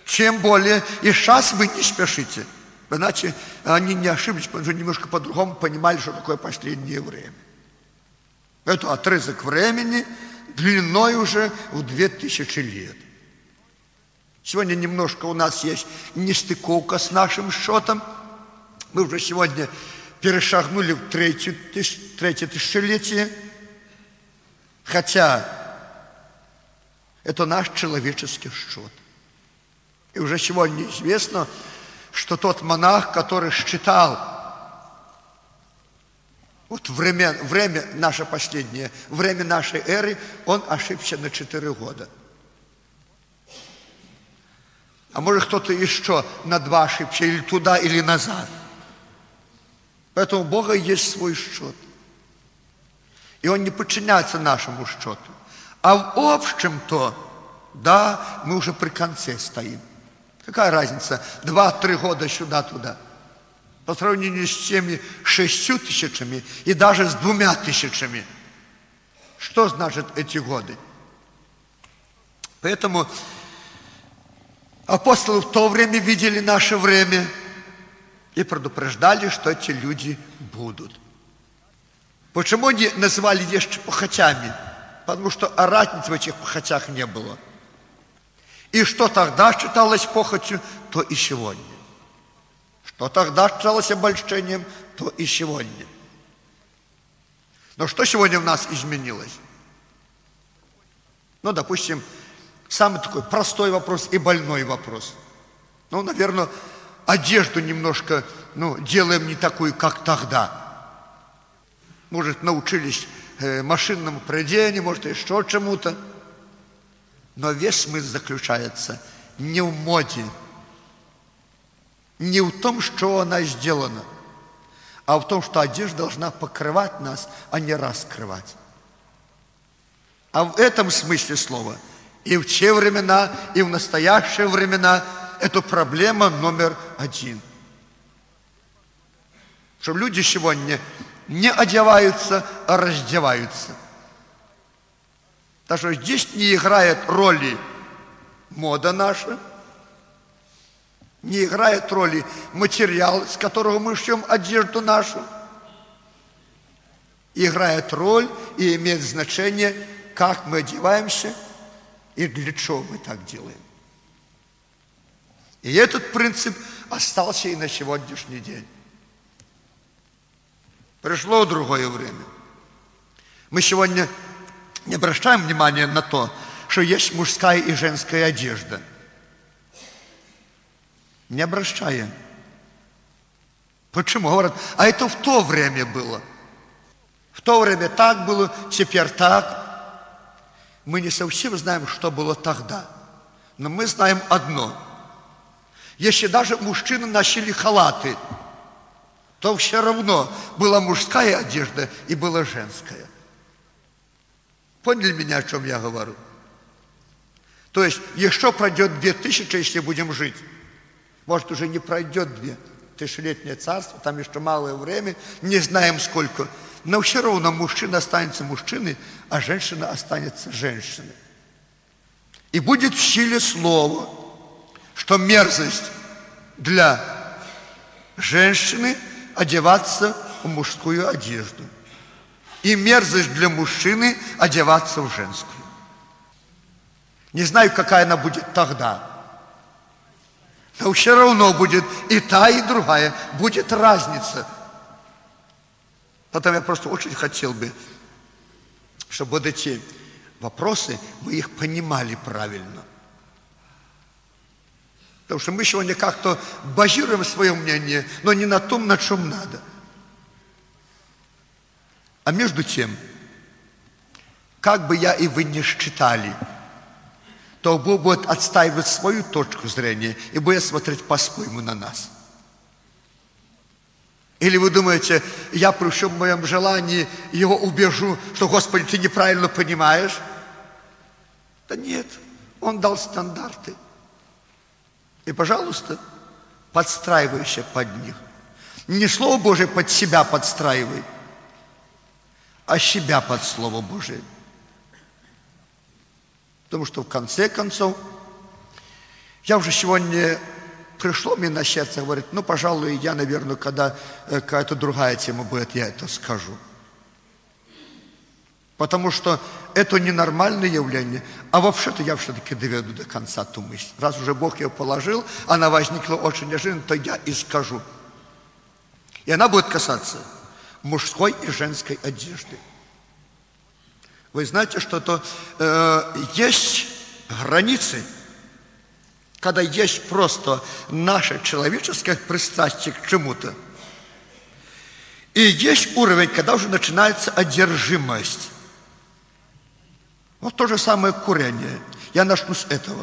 Тем более, и сейчас вы не спешите. Иначе они не ошиблись, потому что немножко по-другому понимали, что такое последнее время. Это отрезок времени длиной уже в 2000 лет. Сегодня немножко у нас есть нестыковка с нашим счетом. Мы уже сегодня перешагнули в третье тысячелетие. Хотя это наш человеческий счет. И уже сегодня известно, что тот монах, который считал вот время наше последнее, время нашей эры, он ошибся на 4 года. А может кто-то еще на 2 ошибся, или туда, или назад. Поэтому у Бога есть свой счет. И Он не подчиняется нашему счету. А в общем-то, да, мы уже при конце стоим. Какая разница? 2-3 года сюда-туда. По сравнению с теми 6000 и даже с 2000. Что значит эти годы? Поэтому апостолы в то время видели наше время и предупреждали, что эти люди будут. Почему они называли вещи похотями? Потому что разницы в этих похотях не было. И что тогда считалось похотью, то и сегодня. Что тогда считалось обольщением, то и сегодня. Но что сегодня в нас изменилось? Ну, допустим, самый такой простой вопрос и больной вопрос. Ну, наверное, одежду немножко, делаем не такую, как тогда. Может, научились машинному проведению, может, еще чему-то. Но весь смысл заключается не в моде, не в том, что она сделана, а в том, что одежда должна покрывать нас, а не раскрывать. А в этом смысле слова и в те времена, и в настоящие времена это проблема номер 1. Что люди сегодня не одеваются, а раздеваются. Так что здесь не играет роли мода наша, не играет роли материал, с которого мы шьем одежду нашу. Играет роль и имеет значение, как мы одеваемся и для чего мы так делаем. И этот принцип остался и на сегодняшний день. Пришло другое время. Мы сегодня не обращаем внимания на то, что есть мужская и женская одежда. Не обращаем. Почему? Говорят, а это в то время было. В то время так было, теперь так. Мы не совсем знаем, что было тогда. Но мы знаем одно. Если даже мужчины носили халаты, то все равно была мужская одежда и была женская. Поняли меня, о чем я говорю? То есть, еще пройдет 2000, если будем жить. Может, уже не пройдет 2000-летнее царство, там еще малое время, не знаем сколько. Но все равно мужчина останется мужчиной, а женщина останется женщиной. И будет в силе слово, что мерзость для женщины одеваться в мужскую одежду. И мерзость для мужчины одеваться в женскую. Не знаю, какая она будет тогда. Но все равно будет и та, и другая. Будет разница. Поэтому я просто очень хотел бы, чтобы вот эти вопросы, мы их понимали правильно. Потому что мы сегодня как-то базируем свое мнение, но не на том, на чем надо. А между тем, как бы я и вы не считали, то Бог будет отстаивать свою точку зрения и будет смотреть по-своему на нас. Или вы думаете, я при всем моем желании его убежу, что, Господи, ты неправильно понимаешь? Да нет, Он дал стандарты. И, пожалуйста, подстраивайся под них. Не Слово Божие под себя подстраивай, а себя под Слово Божие. Потому что в конце концов, Я уже сегодня пришло мне на сердце, говорит, ну, пожалуй, я, наверное, когда какая-то другая тема будет, я это скажу. Потому что это ненормальное явление. А вообще-то я все-таки доведу до конца ту мысль. Раз уже Бог ее положил, она возникла очень неожиданно, то я и скажу. И она будет касаться мужской и женской одежды. Вы знаете, что есть границы, когда есть просто наше человеческое пристрастие к чему-то. И есть уровень, когда уже начинается одержимость. Вот то же самое курение. Я начну с этого.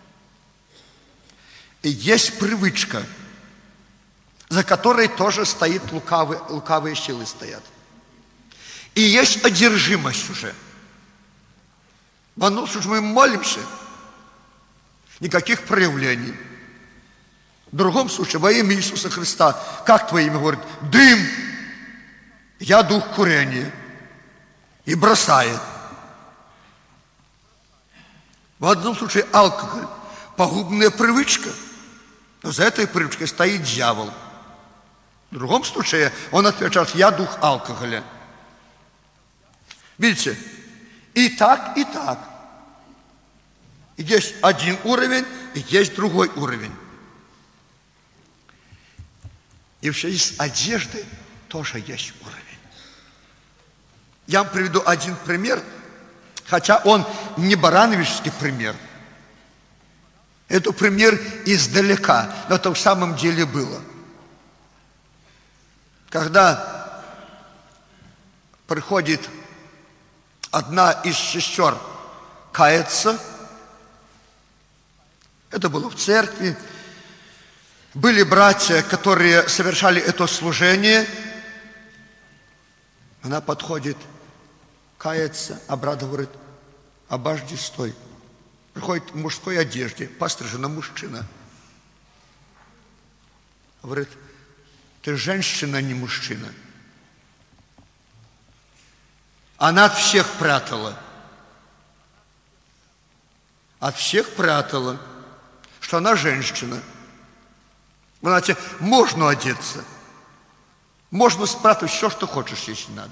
И есть привычка, за которой тоже стоит лукавые силы стоят. И есть одержимость уже. В одном случае мы молимся, никаких проявлений. В другом случае, во имя Иисуса Христа, как твое имя? Говорит, дым, я дух курения. И бросает. В одном случае алкоголь, пагубная привычка, но за этой привычкой стоит дьявол. В другом случае он отвечает, я дух алкоголя. Видите, и так, и так. И есть один уровень, и есть другой уровень. И вообще из одежды тоже есть уровень. Я вам приведу один пример, хотя он не барановичский пример. Это пример издалека, но это в самом деле было. Когда приходит одна из сестер каяться, это было в церкви, были братья, которые совершали это служение, она подходит, кается, а брат говорит, обожди, стой. Приходит в мужской одежде, пострижена мужчина. Говорит, ты женщина, не мужчина. Она от всех прятала. От всех прятала, что она женщина. Вы знаете, можно одеться. Можно спрятать все, что хочешь, если надо.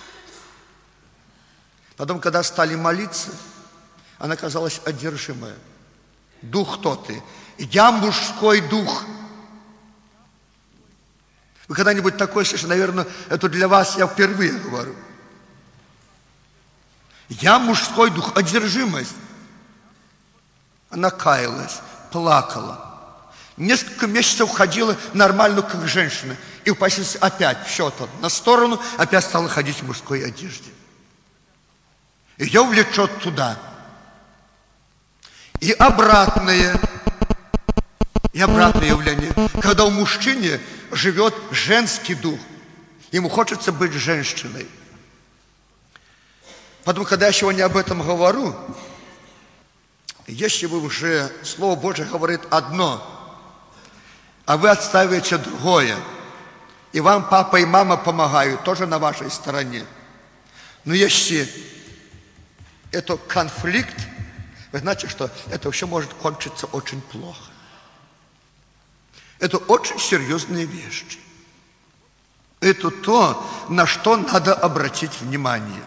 Потом, когда стали молиться, она казалась одержимая. Дух кто ты? Я мужской дух. Вы когда-нибудь такое слышали? Наверное, это для вас я впервые говорю. Я мужской дух, одержимость. Она каялась, плакала. Несколько месяцев ходила нормально, как женщина. И впоследствии опять все то на сторону, опять стала ходить в мужской одежде. Ее влечет туда. И обратное явление. Когда у мужчины живет женский дух, ему хочется быть женщиной. Потому, когда я сегодня об этом говорю, если вы уже, Слово Божие говорит одно, а вы отстаиваете другое, и вам папа и мама помогают, тоже на вашей стороне. Но если это конфликт, вы знаете, что это вообще может кончиться очень плохо. Это очень серьезные вещи. Это то, на что надо обратить внимание.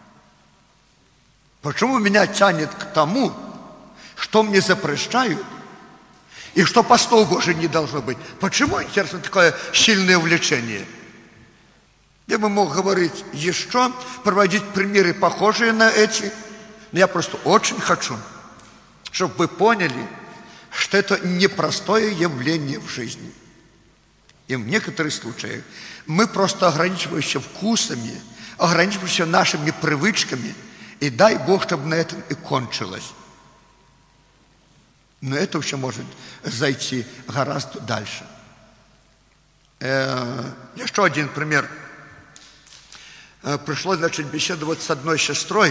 Почему меня тянет к тому, что мне запрещают, и что по Слову Божию не должно быть? Почему, интересно, такое сильное влечение? Я бы мог говорить еще, проводить примеры, похожие на эти, но я просто очень хочу, чтобы вы поняли, что это непростое явление в жизни. И в некоторых случаях мы просто ограничиваемся вкусами, ограничиваемся нашими привычками, и дай Бог, чтобы на этом и кончилось. Но это вообще может зайти гораздо дальше. Еще один пример. Пришлось, беседовать с одной сестрой.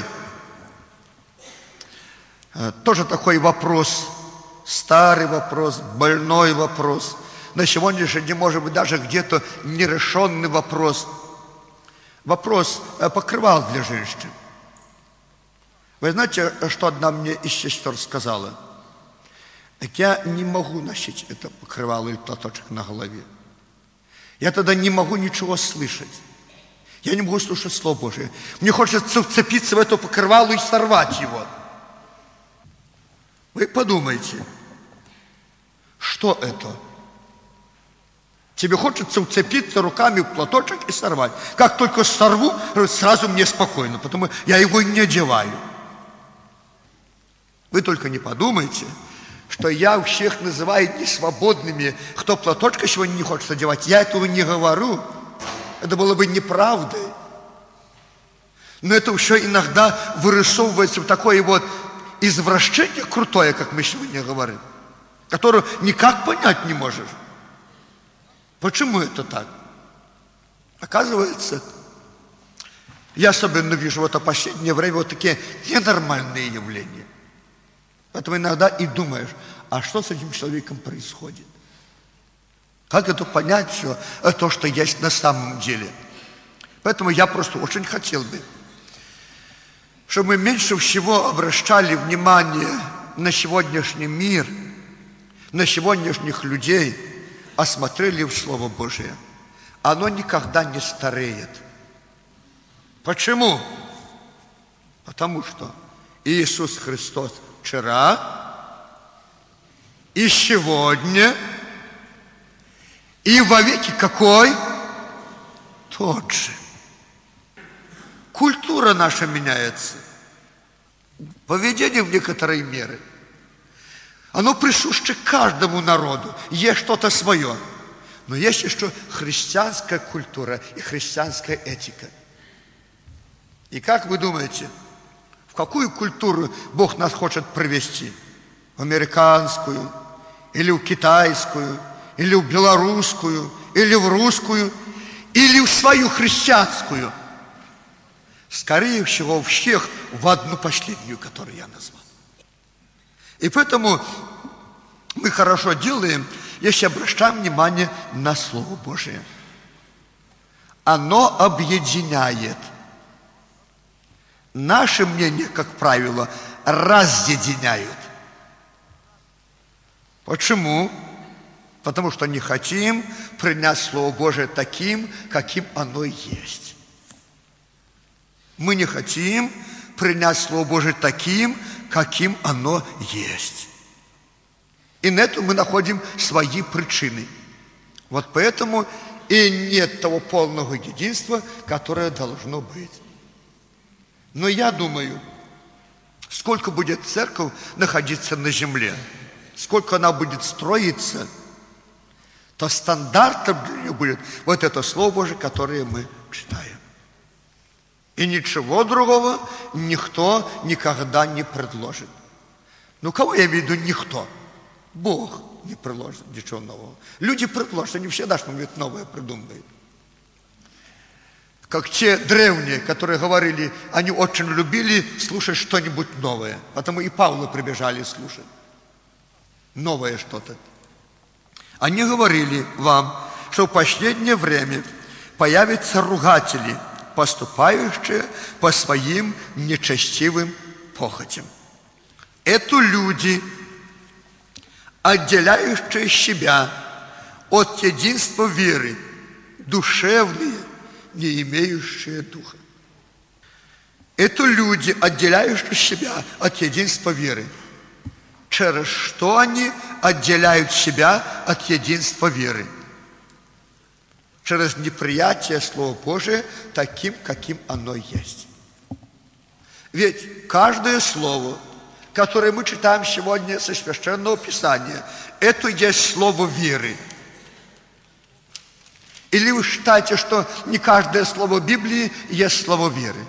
Тоже такой вопрос, старый вопрос, больной вопрос. На сегодняшний день, может быть, даже где-то нерешенный вопрос. Вопрос покрывал для женщин. Вы знаете, что одна мне из сестер сказала? Так я не могу носить это покрывало или платочек на голове. Я тогда не могу ничего слышать. Я не могу слушать Слово Божие. Мне хочется вцепиться в это покрывало и сорвать его. Вы подумайте, что это? Тебе хочется вцепиться руками в платочек и сорвать. Как только сорву, сразу мне спокойно, потому что я его не одеваю. Вы только не подумайте, что я всех называю несвободными, кто платочка сегодня не хочет одевать. Я этого не говорю. Это было бы неправдой. Но это еще иногда вырисовывается в такое вот извращение крутое, как мы сегодня говорим, которое никак понять не можешь. Почему это так? Оказывается, я особенно вижу в это последнее время вот такие ненормальные явления. Поэтому иногда и думаешь, а что с этим человеком происходит? Как это понять все, то, что есть на самом деле? Поэтому я просто очень хотел бы, чтобы мы меньше всего обращали внимание на сегодняшний мир, на сегодняшних людей, а смотрели в Слово Божие. Оно никогда не стареет. Почему? Потому что Иисус Христос вчера и сегодня и вовеки какой? Тот же. Культура наша меняется. Поведение в некоторой мере. Оно присуще каждому народу. Есть что-то свое. Но есть еще христианская культура и христианская этика. И как вы думаете, в какую культуру Бог нас хочет привести? В американскую, или в китайскую, или в белорусскую, или в русскую, или в свою христианскую? Скорее всего, всех в одну последнюю, которую я назвал. И поэтому мы хорошо делаем, если обращаем внимание на Слово Божие. Оно объединяет. Наше мнение, как правило, разъединяют. Почему? Потому что не хотим принять Слово Божие таким, каким оно есть. Мы не хотим принять Слово Божие таким, каким оно есть. И на это мы находим свои причины. Вот поэтому и нет того полного единства, которое должно быть. Но я думаю, сколько будет церковь находиться на земле, сколько она будет строиться, то стандартом для нее будет вот это Слово Божие, которое мы читаем. И ничего другого никто никогда не предложит. Ну, кого я имею в виду никто? Бог не предложит ничего нового. Люди предложат, они всегда что-нибудь новое придумывают. Как те древние, которые говорили, они очень любили слушать что-нибудь новое. Потому и Павла прибежали слушать. Новое что-то. Они говорили вам, что в последнее время появятся ругатели, поступающие по своим нечестивым похотям. Это люди, отделяющие себя от единства веры, душевные, не имеющие духа. Это люди, отделяющие себя от единства веры. Через что они отделяют себя от единства веры? Через неприятие Слова Божия таким, каким оно есть. Ведь каждое слово, которое мы читаем сегодня со Священного Писания, это есть слово веры. Или вы считаете, что не каждое слово Библии есть слово веры?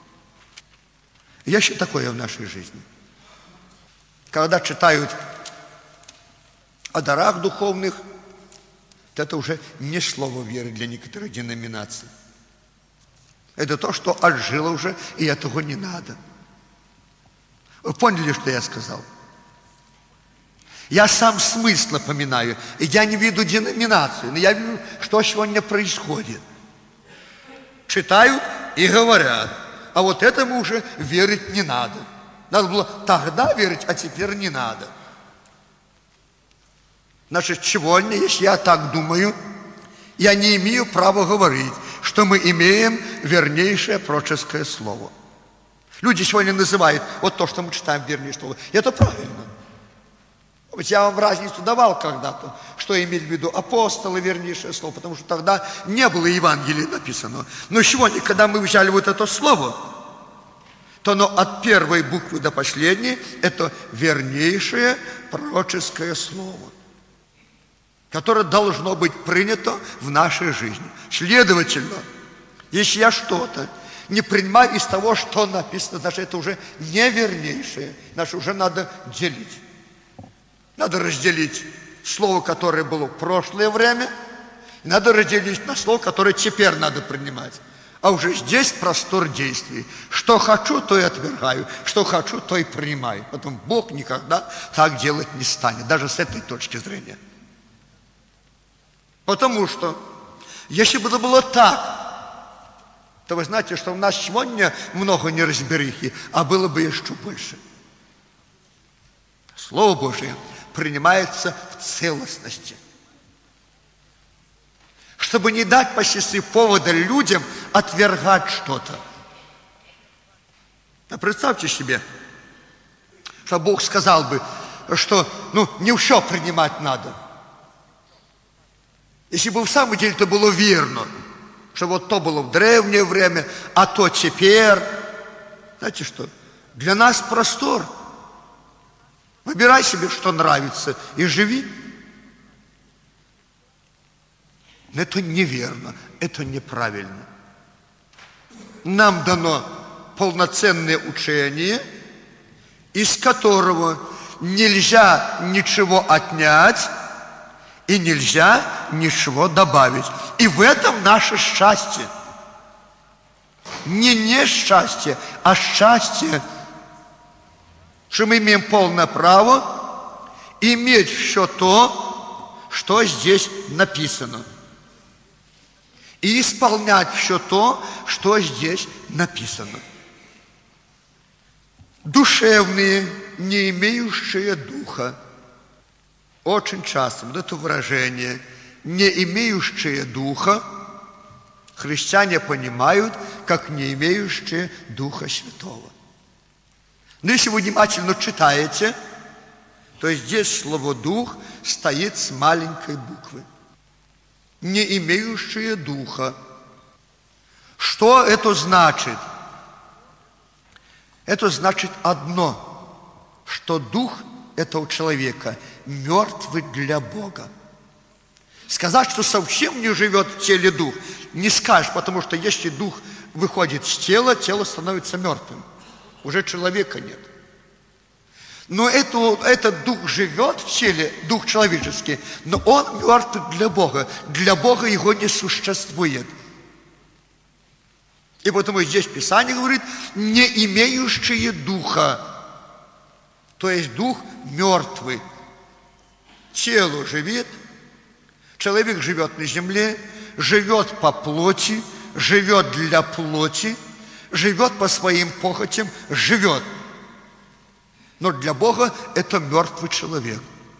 Есть такое в нашей жизни. Когда читают о дарах духовных, это уже не слово веры для некоторых деноминаций. Это то, что отжило уже, и этого не надо. Вы поняли, что я сказал? Я сам смысл напоминаю, и я не виду деноминацию, но я вижу, что сегодня происходит. Читают и говорят, а вот этому уже верить не надо. Надо было тогда верить, а теперь не надо. Значит, сегодня, если я так думаю, я не имею права говорить, что мы имеем вернейшее пророческое слово. Люди сегодня называют вот то, что мы читаем, вернейшее слово. И это правильно. Ведь я вам разницу давал когда-то, что имели в виду апостолы, вернейшее слово, потому что тогда не было Евангелия написано. Но сегодня, когда мы взяли вот это слово, то оно от первой буквы до последней – это вернейшее пророческое слово, которое должно быть принято в нашей жизни. Следовательно, если я что-то не принимаю из того, что написано, значит, это уже не вернейшее, значит, уже надо делить. Надо разделить слово, которое было в прошлое время, и надо разделить на слово, которое теперь надо принимать. А уже здесь простор действий. Что хочу, то и отвергаю. Что хочу, то и принимаю. Потом Бог никогда так делать не станет, даже с этой точки зрения. Потому что, если бы это было так, то вы знаете, что у нас сегодня много неразберихи, а было бы еще больше. Слово Божие принимается в целостности. Чтобы не дать почти повода людям отвергать что-то. А представьте себе, что Бог сказал бы, что не все принимать надо. Если бы в самом деле это было верно, что вот то было в древнее время, а то теперь. Знаете что? Для нас простор. Выбирай себе, что нравится, и живи. Но это неверно, это неправильно. Нам дано полноценное учение, из которого нельзя ничего отнять и нельзя ничего добавить. И в этом наше счастье. Не несчастье, а счастье, что мы имеем полное право иметь все то, что здесь написано. И исполнять все то, что здесь написано. Душевные, не имеющие духа. Очень часто вот это выражение «не имеющие духа» христиане понимают, как не имеющие Духа Святого. Но если вы внимательно читаете, то здесь слово «дух» стоит с маленькой буквы. Не имеющие духа. Что это значит? Это значит одно, что дух этого человека мертвый для Бога. Сказать, что совсем не живет в теле дух, не скажешь, потому что если дух выходит с тела, тело становится мертвым. Уже человека нет. Но этот дух живет в теле, дух человеческий, но он мертв для Бога. Для Бога его не существует. И потому здесь Писание говорит, не имеющие духа. То есть дух мертвый. Тело живет, человек живет на земле, живет по плоти, живет для плоти, живет по своим похотям, живет. Но для Бога это мертвый человек.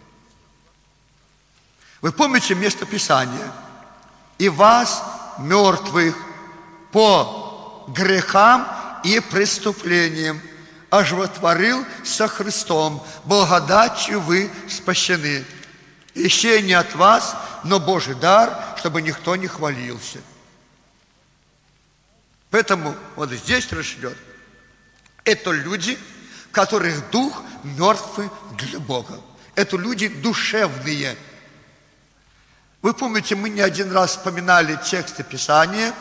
Вы помните место Писания? «И вас, мертвых, по грехам и преступлениям, оживотворил со Христом, благодатью вы спасены. Еще не от вас, но Божий дар, чтобы никто не хвалился». Поэтому вот здесь речь идет. Это люди, которых дух мертвый для Бога. Это люди душевные. Вы помните, мы не один раз вспоминали тексты Писания,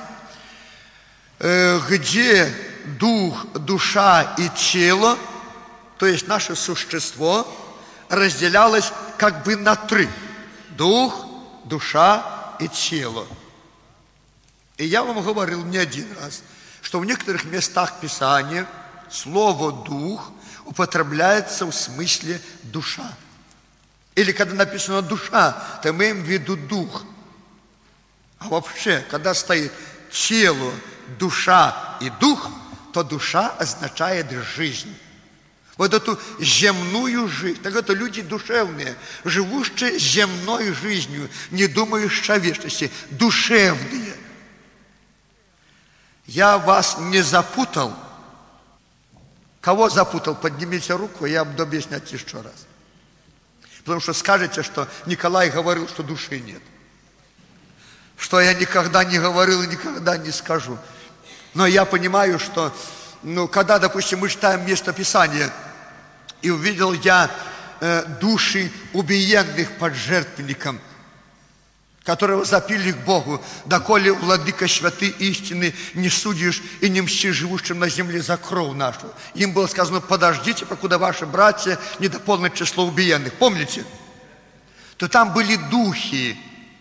где дух, душа и тело, то есть наше существо, разделялось как бы на три. Дух, душа и тело. И я вам говорил не один раз, что в некоторых местах Писания слово «дух» употребляется в смысле «душа». Или когда написано «душа», то мы имеем в виду «дух». А вообще, когда стоит тело, душа и дух, то душа означает жизнь. вот эту земную жизнь. Так это люди душевные, живущие земной жизнью, не думающие о вечности, душевные. Я вас не запутал. Кого запутал? Поднимите руку, я буду объяснять еще раз. Потому что скажете, что Николай говорил, что души нет. Что я никогда не говорил и никогда не скажу. Но я понимаю, что, когда, допустим, мы читаем местописание, и увидел я души убиенных под жертвенником, которые запили к Богу, доколе, владыка святы истины, не судишь и не мстишь живущим на земле за кровь нашу. Им было сказано: подождите, покуда ваши братья не дополнят число убиенных. Помните? То там были духи.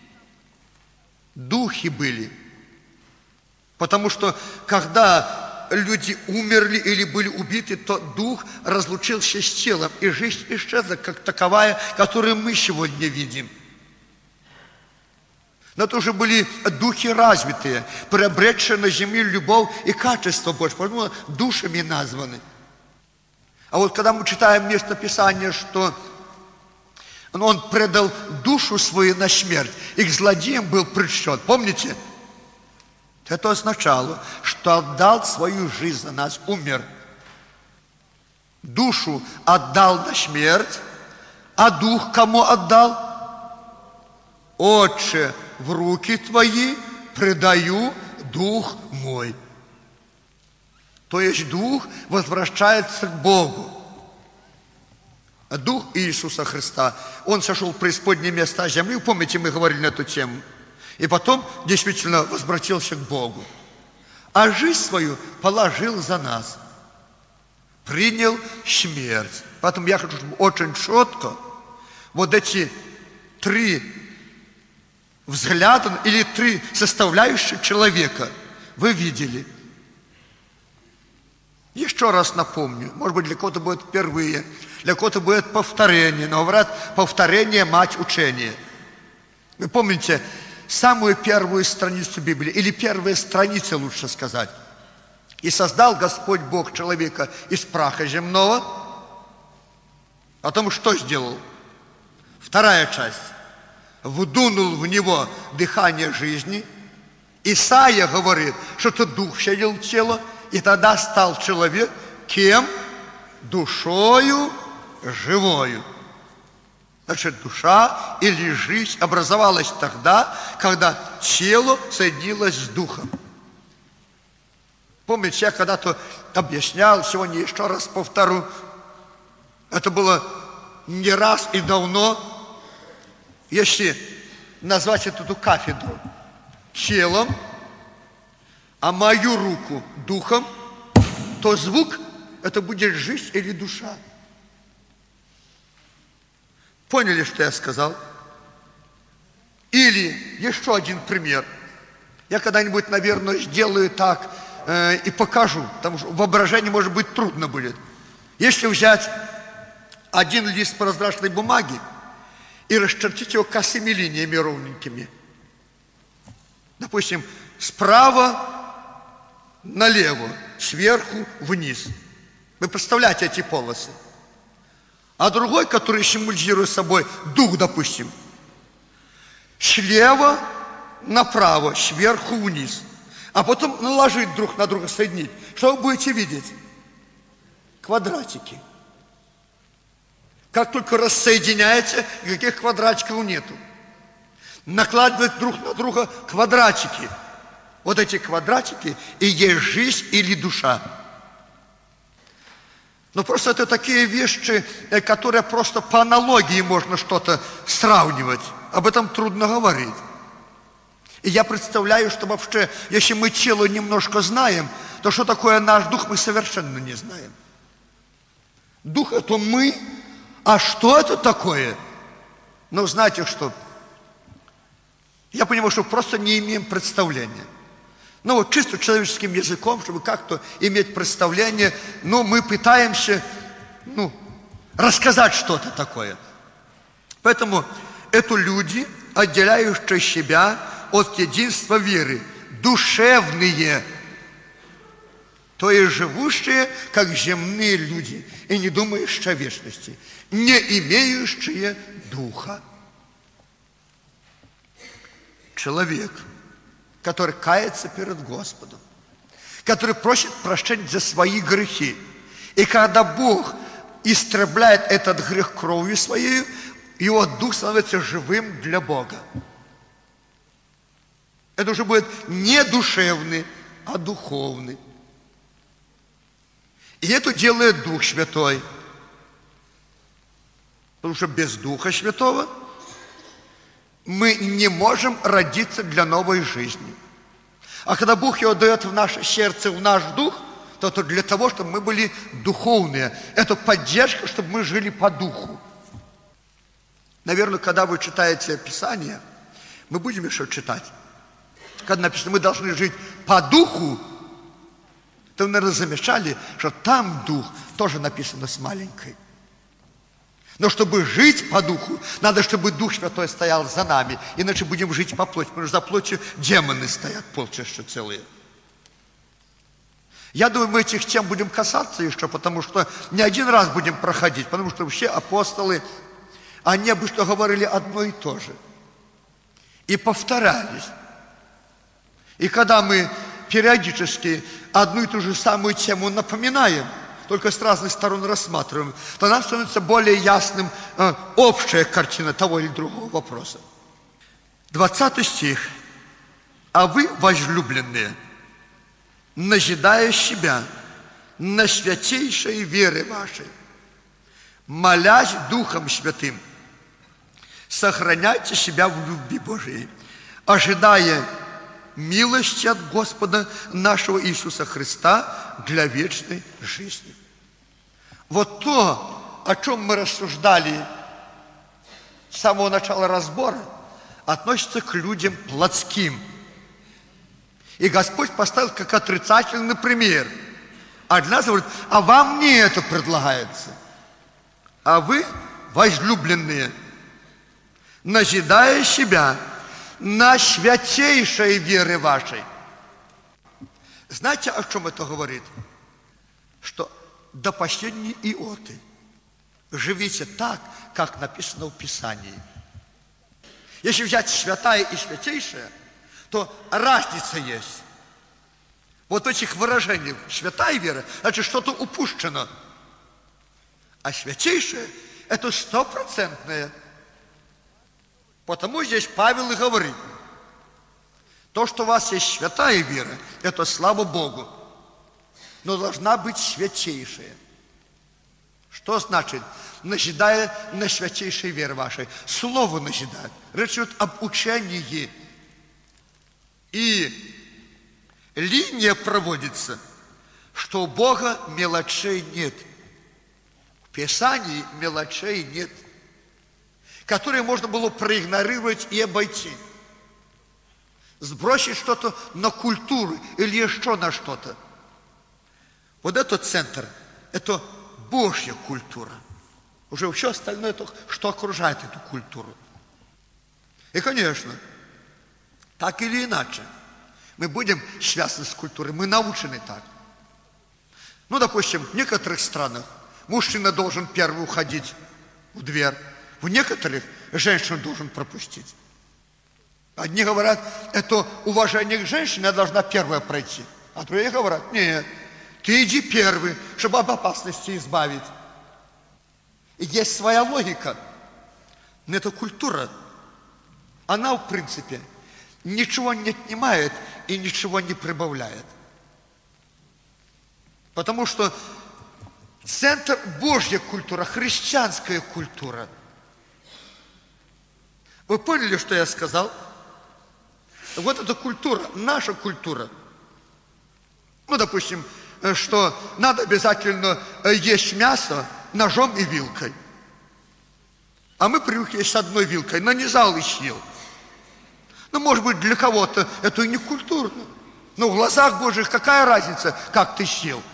Духи были. Потому что, когда люди умерли или были убиты, то дух разлучился с телом, и жизнь исчезла, как таковая, которую мы сегодня видим. Но это уже были духи развитые, приобретшие на земле любовь и качество Божье, поэтому душами названы. А вот когда мы читаем местописание, что он предал душу свою на смерть, и к злодеям был причтен, помните? Это означало, что отдал свою жизнь за нас, умер. Душу отдал на смерть, а дух кому отдал? Отче, в руки твои предаю дух мой. То есть дух возвращается к Богу. Дух Иисуса Христа, Он сошел в преисподнее места земли. Помните, мы говорили на эту тему. И потом действительно возвратился к Богу. А жизнь свою положил за нас. Принял смерть. Поэтому я хочу, чтобы очень четко вот эти три взгляда или три составляющих человека вы видели. Еще раз напомню, может быть, для кого-то будет впервые, для кого-то будет повторение, но говорят, повторение – мать учения. Вы помните самую первую страницу Библии, или первые страницы, лучше сказать. «И создал Господь Бог человека из праха земного». Потом что сделал? Вторая часть. «Вдунул в него дыхание жизни». Исаия говорит, что это дух вселил в тело, и тогда стал человек кем? Душою живою. Значит, душа или жизнь образовалась тогда, когда тело соединилось с духом. Помните, я когда-то объяснял, сегодня еще раз повторю, это было не раз и давно, если назвать эту кафедру телом, а мою руку духом, то звук это будет жизнь или душа. Поняли, что я сказал? Или еще один пример. Я когда-нибудь, наверное, сделаю так и покажу, потому что воображение, может быть, трудно будет. Если взять один лист прозрачной бумаги и расчертить его косыми линиями ровненькими, допустим, справа налево, сверху вниз. Вы представляете эти полосы? А другой, который символизирует собой дух, допустим, слева направо, сверху вниз. А потом наложить друг на друга, соединить. Что вы будете видеть? Квадратики. Как только рассоединяете, никаких квадратиков нету. Накладывать друг на друга квадратики. Вот эти квадратики и есть жизнь или душа. Но просто это такие вещи, которые просто по аналогии можно что-то сравнивать. Об этом трудно говорить. И я представляю, что вообще, если мы тело немножко знаем, то что такое наш дух, мы совершенно не знаем. Дух – это мы, а что это такое? Ну, знаете что? Я понимаю, что просто не имеем представления. Ну, вот чисто человеческим языком, чтобы как-то иметь представление, но мы пытаемся, рассказать что-то такое. Поэтому это люди, отделяющие себя от единства веры, душевные. то есть живущие, как земные люди, и не думающие о вечности, не имеющие духа. Человек, который кается перед Господом, который просит прощения за свои грехи. И когда Бог истребляет этот грех кровью своей, его дух становится живым для Бога. Это уже будет не душевный, а духовный. И это делает Дух Святой. Потому что без Духа Святого мы не можем родиться для новой жизни. А когда Бог его дает в наше сердце, в наш дух, то это для того, чтобы мы были духовные. Это поддержка, чтобы мы жили по духу. Наверное, когда вы читаете Писание, мы будем еще читать. Когда написано, мы должны жить по духу, то вы, наверное, замечали, что там дух тоже написано с маленькой. Но чтобы жить по духу, надо, чтобы Дух Святой стоял за нами. Иначе будем жить по плоти, потому что за плотью демоны стоят полчища целые. Я думаю, мы этих тем будем касаться еще, потому что не один раз будем проходить, потому что все апостолы, они обычно говорили одно и то же. И повторялись. И когда мы периодически одну и ту же самую тему напоминаем, только с разных сторон рассматриваем, то нам становится более ясным общая картина того или другого вопроса. 20 стих. «А вы, возлюбленные, назидая себя на святейшей вере вашей, молясь Духом Святым, сохраняйте себя в любви Божией, ожидая милости от Господа нашего Иисуса Христа для вечной жизни». Вот то, о чем мы рассуждали с самого начала разбора, относится к людям плотским. И Господь поставил как отрицательный пример. А для нас говорит, а вам не это предлагается. А вы, возлюбленные, назидая себя на святейшей вере вашей. Знаете, о чем это говорит? Что до последней иоты живите так, как написано в Писании. Если взять святая и святейшая, то разница есть. Вот в этих выражениях святая вера, значит, что-то упущено. А святейшая – это 100%. Потому здесь Павел и говорит, то, что у вас есть святая вера, это слава Богу. Но должна быть святейшая. Что значит? Назидая на святейшей вере вашей. Слово назидает. Речь идет об учении. И линия проводится, что у Бога мелочей нет. В Писании мелочей нет, которые можно было проигнорировать и обойти. Сбросить что-то на культуру или еще на что-то. Вот этот центр, это Божья культура. Уже все остальное, это, что окружает эту культуру. И, конечно, так или иначе, мы будем связаны с культурой, мы научены так. Ну, допустим, в некоторых странах мужчина должен первый уходить в дверь, в некоторых женщину должен пропустить. Одни говорят, это уважение к женщине, я должна первая пройти. А другие говорят, нет, ты иди первый, чтобы от опасности избавить. И есть своя логика. Но эта культура, она, в принципе, ничего не отнимает и ничего не прибавляет. Потому что центр Божья культура, христианская культура. Вы поняли, что я сказал? Вот эта культура, наша культура. Ну, допустим, что надо обязательно есть мясо ножом и вилкой. А мы привыкли с одной вилкой, нанизал и съел. Ну, может быть, для кого-то это и не культурно. Но в глазах Божьих какая разница, как ты съел?